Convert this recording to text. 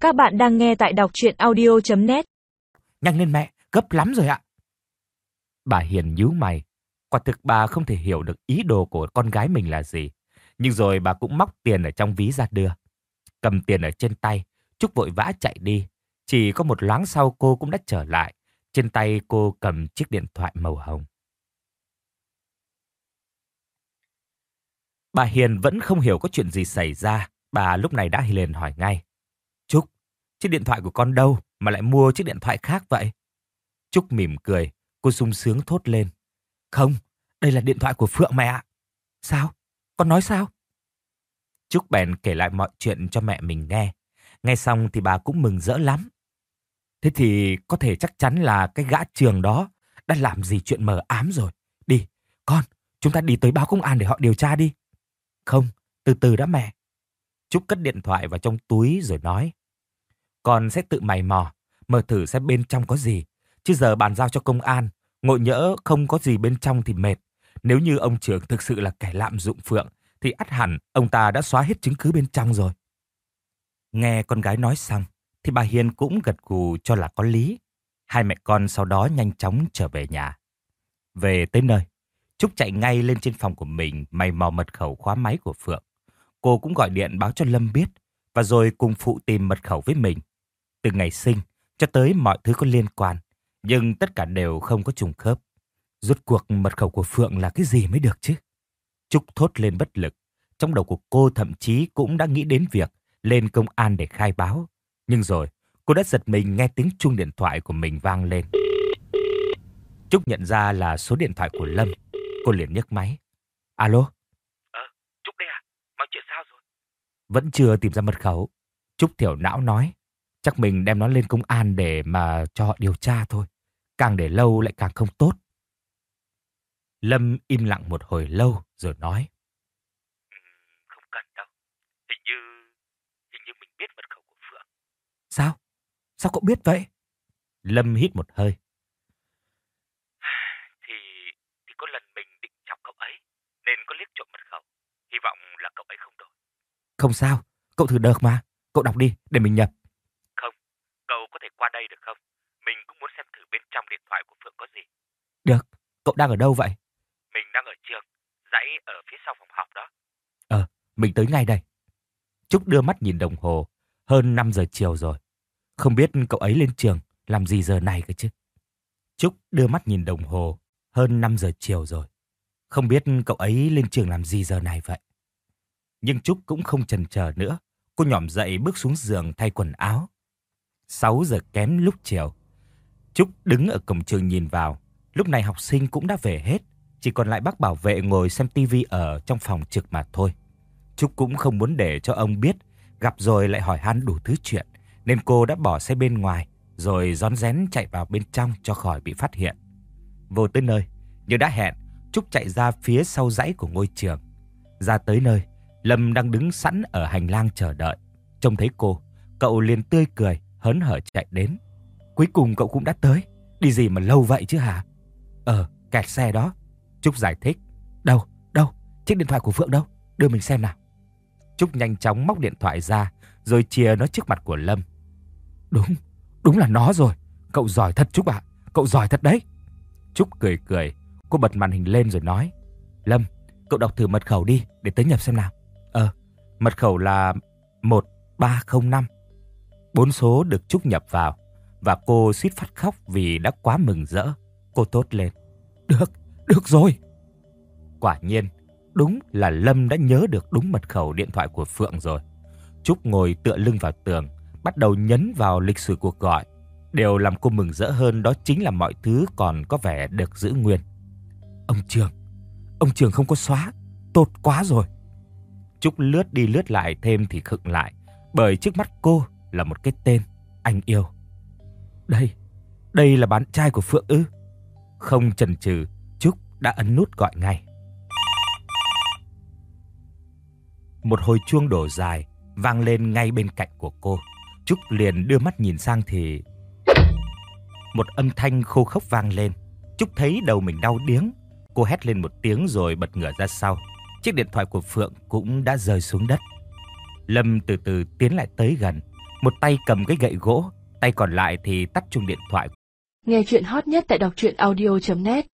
Các bạn đang nghe tại đọc truyện audio.net. Nhanh lên mẹ, gấp lắm rồi ạ. Bà Hiền nhíu mày. Quả thực bà không thể hiểu được ý đồ của con gái mình là gì. Nhưng rồi bà cũng móc tiền ở trong ví ra đưa. Cầm tiền ở trên tay, Trúc vội vã chạy đi. Chỉ có một loáng sau cô cũng đã trở lại. Trên tay cô cầm chiếc điện thoại màu hồng. Bà Hiền vẫn không hiểu có chuyện gì xảy ra. Bà lúc này đã liền hỏi ngay. Trúc, chiếc điện thoại của con đâu mà lại mua chiếc điện thoại khác vậy? Trúc mỉm cười, cô sung sướng thốt lên. Không, đây là điện thoại của Phượng mẹ ạ. Sao? Con nói sao? Trúc bèn kể lại mọi chuyện cho mẹ mình nghe. Nghe xong thì bà cũng mừng rỡ lắm. Thế thì có thể chắc chắn là cái gã Trường đó đã làm gì chuyện mờ ám rồi. Đi, con, chúng ta đi tới báo công an để họ điều tra đi. Không, từ từ đã mẹ. Trúc cất điện thoại vào trong túi rồi nói. Con sẽ tự mày mò, mở thử xem bên trong có gì. Chứ giờ bàn giao cho công an, ngộ nhỡ không có gì bên trong thì mệt. Nếu như ông Trường thực sự là kẻ lạm dụng Phượng, thì ắt hẳn ông ta đã xóa hết chứng cứ bên trong rồi. Nghe con gái nói xong, thì bà Hiền cũng gật gù cho là có lý. Hai mẹ con sau đó nhanh chóng trở về nhà. Về tới nơi, Trúc chạy ngay lên trên phòng của mình mày mò mật khẩu khóa máy của Phượng. Cô cũng gọi điện báo cho Lâm biết, và rồi cùng phụ tìm mật khẩu với mình. Từ ngày sinh cho tới mọi thứ có liên quan, nhưng tất cả đều không có trùng khớp. Rốt cuộc mật khẩu của Phượng là cái gì mới được chứ? Trúc thốt lên bất lực. Trong đầu của cô thậm chí cũng đã nghĩ đến việc lên công an để khai báo. Nhưng rồi, cô đã giật mình nghe tiếng chuông điện thoại của mình vang lên. Trúc nhận ra là số điện thoại của Lâm. Cô liền nhấc máy. Alo? Trúc đây à? Mọi chuyện sao rồi? Vẫn chưa tìm ra mật khẩu. Trúc thiểu não nói. Chắc mình đem nó lên công an để mà cho họ điều tra thôi. Càng để lâu lại càng không tốt. Lâm im lặng một hồi lâu rồi nói. Không cần đâu. Hình như mình biết mật khẩu của Phượng. Sao? Sao cậu biết vậy? Lâm hít một hơi. Thì có lần mình định chọc cậu ấy, nên có liếc trộm mật khẩu. Hy vọng là cậu ấy không đổi. Không sao, cậu thử đợt mà. Cậu đọc đi, để mình nhập. Không, cậu có thể qua đây được không? Mình cũng muốn xem thử bên trong điện thoại của Phượng có gì. Được, cậu đang ở đâu vậy? Mình đang ở trường, dãy ở phía sau phòng họp đó. Mình tới ngay đây. Trúc đưa mắt nhìn đồng hồ, hơn 5 giờ chiều rồi. Không biết cậu ấy lên trường làm gì giờ này cơ chứ? Trúc đưa mắt nhìn đồng hồ, hơn 5 giờ chiều rồi. Không biết cậu ấy lên trường làm gì giờ này vậy? Nhưng Trúc cũng không chần chờ nữa. Cô nhỏm dậy bước xuống giường thay quần áo. 6 giờ kém lúc chiều. Trúc đứng ở cổng trường nhìn vào. Lúc này học sinh cũng đã về hết. Chỉ còn lại bác bảo vệ ngồi xem tivi ở trong phòng trực mà thôi. Trúc cũng không muốn để cho ông biết. Gặp rồi lại hỏi han đủ thứ chuyện. Nên cô đã bỏ xe bên ngoài. Rồi rón rén chạy vào bên trong cho khỏi bị phát hiện. Vô tới nơi, như đã hẹn, Trúc chạy ra phía sau dãy của ngôi trường. Ra tới nơi, Lâm đang đứng sẵn ở hành lang chờ đợi. Trông thấy cô, cậu liền tươi cười, hớn hở chạy đến. Cuối cùng cậu cũng đã tới. Đi gì mà lâu vậy chứ hả? Kẹt xe đó. Trúc giải thích. Đâu? Chiếc điện thoại của Phượng đâu? Đưa mình xem nào. Trúc nhanh chóng móc điện thoại ra, rồi chìa nó trước mặt của Lâm. Đúng là nó rồi. Cậu giỏi thật Trúc ạ. Cậu giỏi thật đấy. Trúc cười. Cô bật màn hình lên rồi nói. Lâm, cậu đọc thử mật khẩu đi để tớ nhập xem nào. Mật khẩu là 1305. 4 số được Trúc nhập vào. Và cô suýt phát khóc vì đã quá mừng rỡ. Cô thốt lên. Được rồi. Quả nhiên, đúng là Lâm đã nhớ được đúng mật khẩu điện thoại của Phượng rồi. Trúc ngồi tựa lưng vào tường, bắt đầu nhấn vào lịch sử cuộc gọi. Điều làm cô mừng rỡ hơn đó chính là mọi thứ còn có vẻ được giữ nguyên. Ông Trường không có xóa, tốt quá rồi. Trúc lướt đi lướt lại thêm thì khựng lại, bởi trước mắt cô là một cái tên, Anh Yêu. Đây là bạn trai của Phượng ư? Không chần chừ, Trúc đã ấn nút gọi ngay. Một hồi chuông đổ dài vang lên ngay bên cạnh của cô. Trúc liền đưa mắt nhìn sang thì một âm thanh khô khốc vang lên. Trúc thấy đầu mình đau điếng. Cô hét lên một tiếng rồi bật ngửa ra sau. Chiếc điện thoại của Phượng cũng đã rơi xuống đất. Lâm từ từ tiến lại tới gần. một tay cầm cái gậy gỗ, tay còn lại thì tắt chuông điện thoại. Nghe chuyện hot nhất tại đọc truyện audio.net